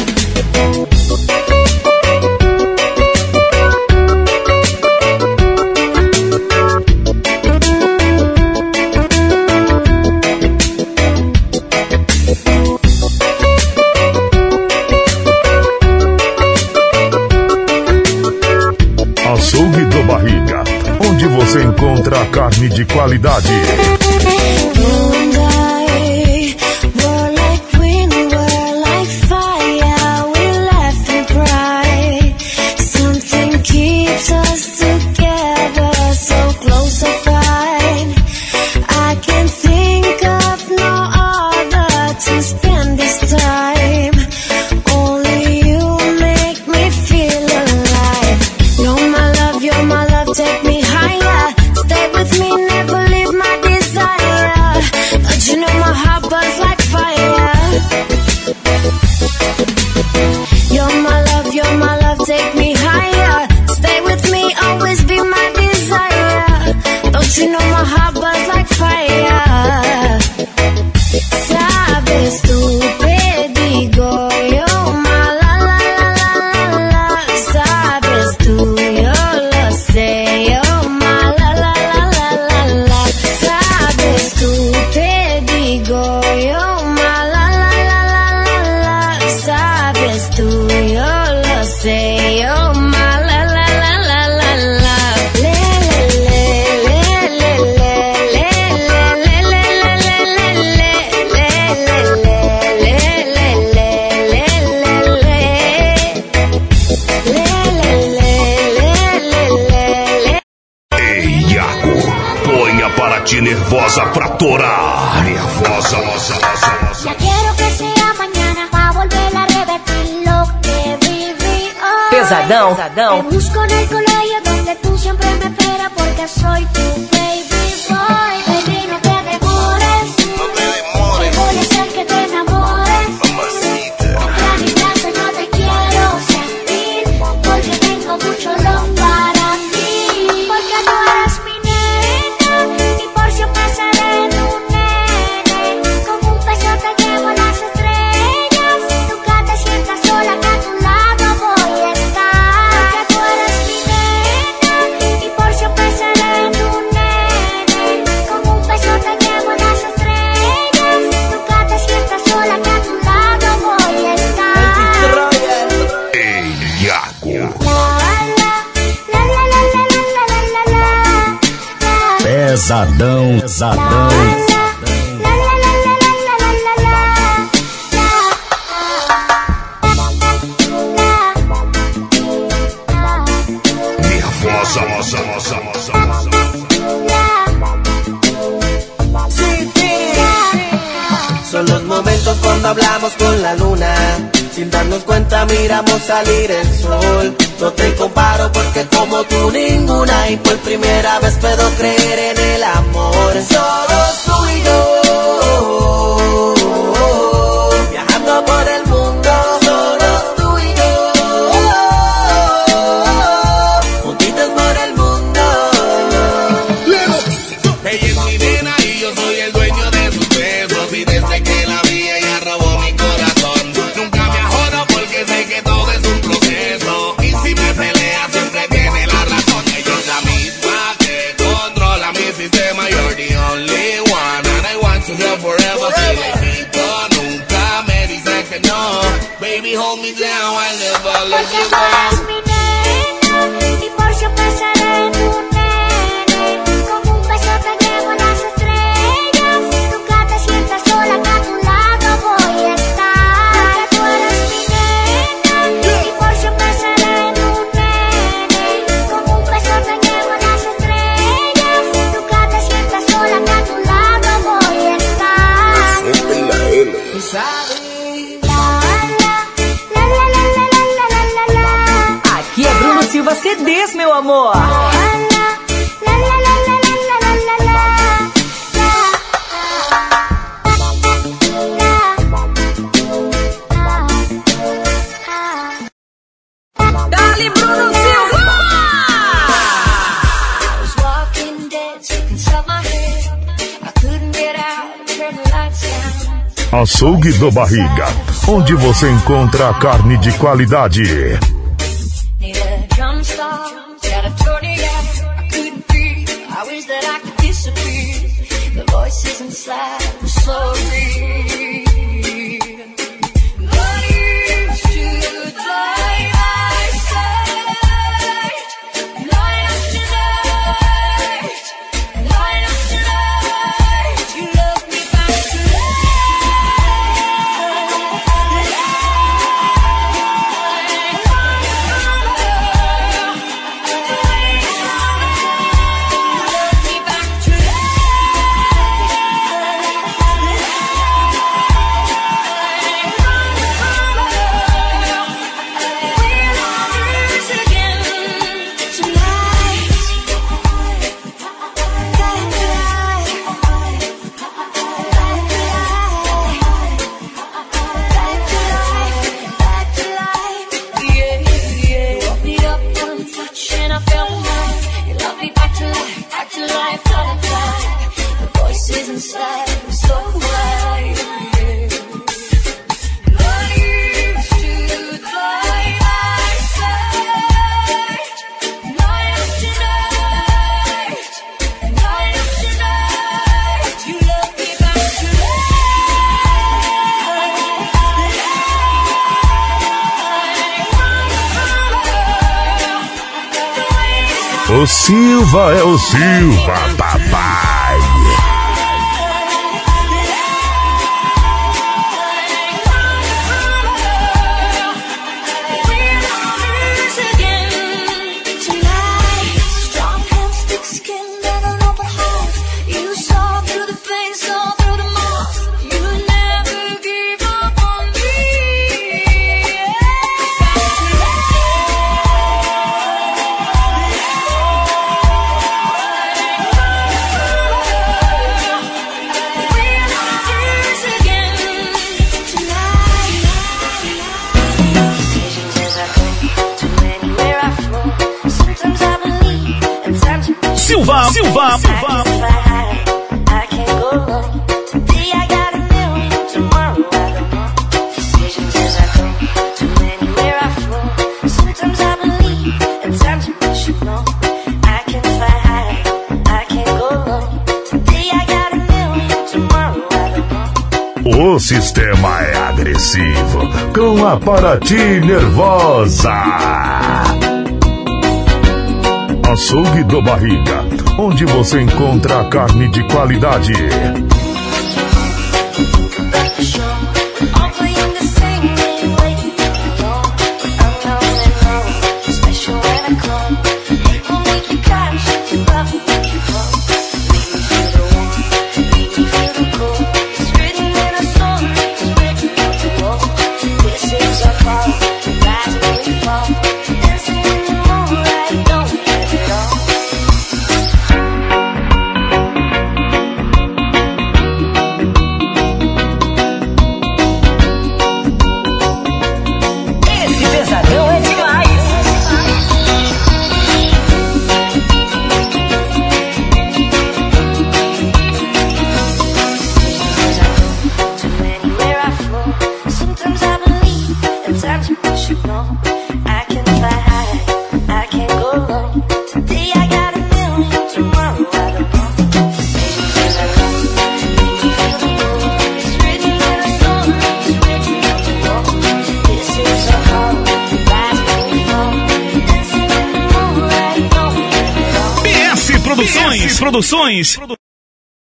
Açougue do Barriga, onde você encontra a carne de qualidade. You and I were like wind, we're like fire. We laugh and cry. Something keeps us together, so close so fine. I can't think of no other to spend this time. Only you make me feel alive. You're my love, you're my love, take me higher. Stay with me, never leave my desire. nervosa pra torar. Nervosa, nossa, nossa, nossa. Ya quiero que sea mañana pa volver a revertir lo que viví hoy. Pesadão, pesadão. Te busco en el colegio donde tú siempre me esperas porque soy tu baby boy. Baby, no te demores, no te demores. Que voy a hacer que te enamores. Mamacita. Ya ni tanto no te quiero sentir porque tengo mucho love para ti. Porque tú eres mi nena y por siempre seré tu nene. Como un beso te llevo a las estrellas. Nunca te sientas sola que a tu lado voy a estar. Porque tú eres mi nena y por siempre seré tu nene. Como un beso te llevo a las estrellas. Nunca te sientas sola que a tu lado voy a estar. Ei, Iago. Pesadão, pesadão. Nervosa, nossa, nossa, nossa, nossa. Son los momentos cuando hablamos con la luna. Sin darnos cuenta miramos salir el sol. No te comparo porque como tú ninguna. Y por primera vez puedo creer en el amor. Solo tú y yo, viajando por el mundo. Solo tú y yo, juntitos por el mundo. Ella es mi nena y yo soy el dueño de sus besos. Y desde que la vi ella robó mi corazón. Nunca me ajodo porque sé que todo es un proceso. Y si me pelea siempre tiene la razón. Ella es la misma que controla mi sistema. You're the only one and I want you here forever. Si le quito nunca me dice que no. Baby hold me down, I'll never let you go. Mi nena y por siempre seré tu nene. Como un beso te llevo a las estrellas. Nunca te sientas sola que a tu lado voy a estar. Porque tú eres mi nena y por siempre seré tu nene. Como un beso te llevo a las estrellas. Nunca te sientas sola que a tu lado voy a estar. Siempre la L. Aqui é Bruno Silva C Ds, meu amor. Dali, Bruno Silva! I was walking dead, sick inside my head. I couldn't get out, turn the lights down. Açougue do Barriga, onde você encontra a carne de qualidade. Need a drum stop, got a tornado. I couldn't breathe, I wish that I could disappear. The voices inside were so real. Not used to die, I said. Light up tonight, light up tonight. You love me back O Silva é o Silva, papai. Strong hands, thick skin, and an open heart. You saw Silva, Silva, Silva. O sistema é agressivo com a Paraty Nervosa. Açougue do Barriga, onde você encontra a carne de qualidade. Produções, produções.